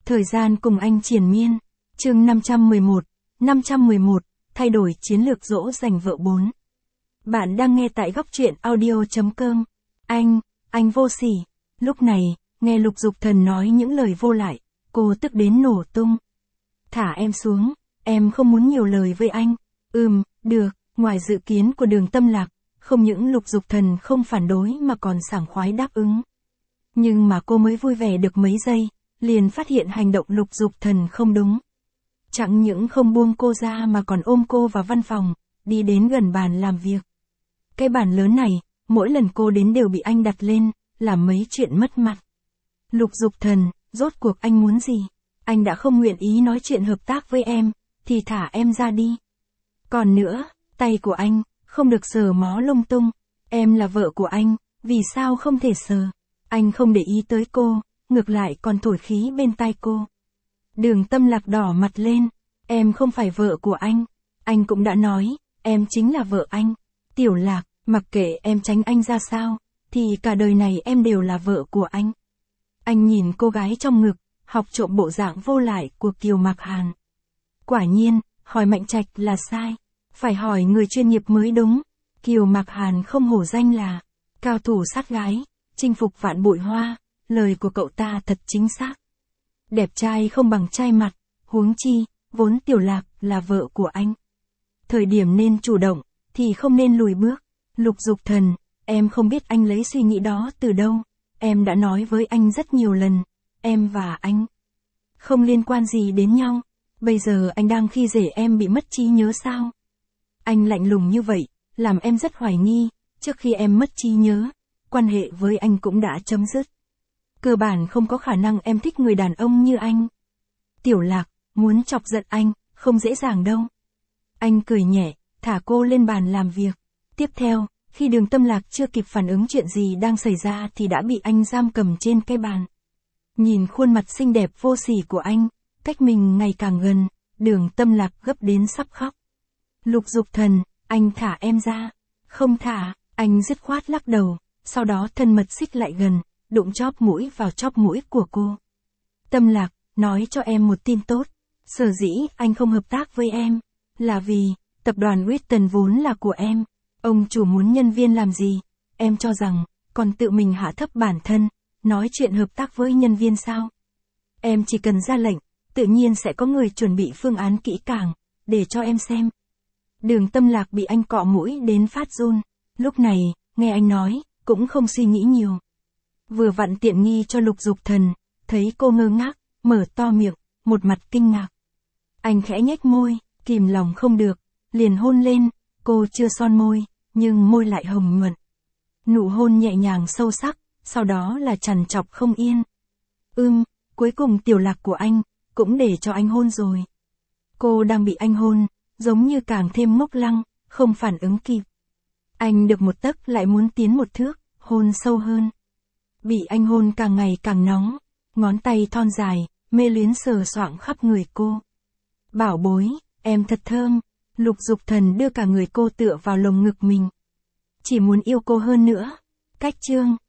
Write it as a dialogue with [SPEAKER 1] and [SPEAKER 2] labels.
[SPEAKER 1] Thời gian cùng anh triền miên. Chương 511, thay đổi chiến lược dỗ dành vợ 4. Bạn đang nghe tại góc truyện audio.com. Anh vô sỉ. Lúc này, nghe Lục Dục Thần nói những lời vô lại, cô tức đến nổ tung. Thả em xuống, em không muốn nhiều lời với anh. Được, ngoài dự kiến của Đường Tâm Lạc, không những Lục Dục Thần không phản đối mà còn sảng khoái đáp ứng. Nhưng mà cô mới vui vẻ được mấy giây, liền phát hiện hành động Lục Dục Thần không đúng. Chẳng những không buông cô ra mà còn ôm cô vào văn phòng, đi đến gần bàn làm việc. Cái bàn lớn này, mỗi lần cô đến đều bị anh đặt lên, làm mấy chuyện mất mặt. Lục Dục Thần, rốt cuộc anh muốn gì? Anh đã không nguyện ý nói chuyện hợp tác với em, thì thả em ra đi. Còn nữa, tay của anh, không được sờ mó lung tung. Em là vợ của anh, vì sao không thể sờ? Anh không để ý tới cô, ngược lại còn thổi khí bên tai cô. Đường Tâm Lạc đỏ mặt lên, em không phải vợ của anh cũng đã nói, em chính là vợ anh. Tiểu Lạc, mặc kệ em tránh anh ra sao, thì cả đời này em đều là vợ của anh. Anh nhìn cô gái trong ngực, học trộm bộ dạng vô lại của Kiều Mạc Hàn. Quả nhiên, hỏi Mạnh Trạch là sai, phải hỏi người chuyên nghiệp mới đúng. Kiều Mạc Hàn không hổ danh là cao thủ sát gái, chinh phục vạn bụi hoa, lời của cậu ta thật chính xác. Đẹp trai không bằng trai mặt, huống chi, vốn Tiểu Lạc là vợ của anh. Thời điểm nên chủ động, thì không nên lùi bước. Lục Dục Thần, em không biết anh lấy suy nghĩ đó từ đâu. Em đã nói với anh rất nhiều lần, em và anh không liên quan gì đến nhau. Bây giờ anh đang khi dễ em bị mất trí nhớ sao? Anh lạnh lùng như vậy, làm em rất hoài nghi, trước khi em mất trí nhớ, quan hệ với anh cũng đã chấm dứt. Cơ bản không có khả năng em thích người đàn ông như anh. Tiểu Lạc, muốn chọc giận anh, không dễ dàng đâu. Anh cười nhẹ, thả cô lên bàn làm việc. Tiếp theo, khi Đường Tâm Lạc chưa kịp phản ứng chuyện gì đang xảy ra thì đã bị anh giam cầm trên cái bàn. Nhìn khuôn mặt xinh đẹp vô sỉ của anh, cách mình ngày càng gần, Đường Tâm Lạc gấp đến sắp khóc. Lục Dục Thần, anh thả em ra. Không thả, anh dứt khoát lắc đầu, sau đó thân mật xích lại gần, đụng chóp mũi vào chóp mũi của cô. Tâm Lạc, nói cho em một tin tốt. Sở dĩ anh không hợp tác với em, là vì, tập đoàn Witton vốn là của em. Ông chủ muốn nhân viên làm gì, em cho rằng, còn tự mình hạ thấp bản thân, nói chuyện hợp tác với nhân viên sao? Em chỉ cần ra lệnh, tự nhiên sẽ có người chuẩn bị phương án kỹ càng, để cho em xem. Đường Tâm Lạc bị anh cọ mũi đến phát run, lúc này, nghe anh nói, cũng không suy nghĩ nhiều. Vừa vặn tiện nghi cho Lục Dục Thần, thấy cô ngơ ngác, mở to miệng, một mặt kinh ngạc. Anh khẽ nhếch môi, kìm lòng không được, liền hôn lên, cô chưa son môi, nhưng môi lại hồng nhuận. Nụ hôn nhẹ nhàng sâu sắc, sau đó là trằn trọc không yên. Cuối cùng Tiểu Lạc của anh, cũng để cho anh hôn rồi. Cô đang bị anh hôn, giống như càng thêm ngốc lăng, không phản ứng kịp. Anh được một tấc lại muốn tiến một thước, hôn sâu hơn. Bị anh hôn càng ngày càng nóng, ngón tay thon dài, mê luyến sờ soạng khắp người cô. Bảo bối, em thật thơm. Lục Dục Thần đưa cả người cô tựa vào lồng ngực mình. Chỉ muốn yêu cô hơn nữa. Cách chương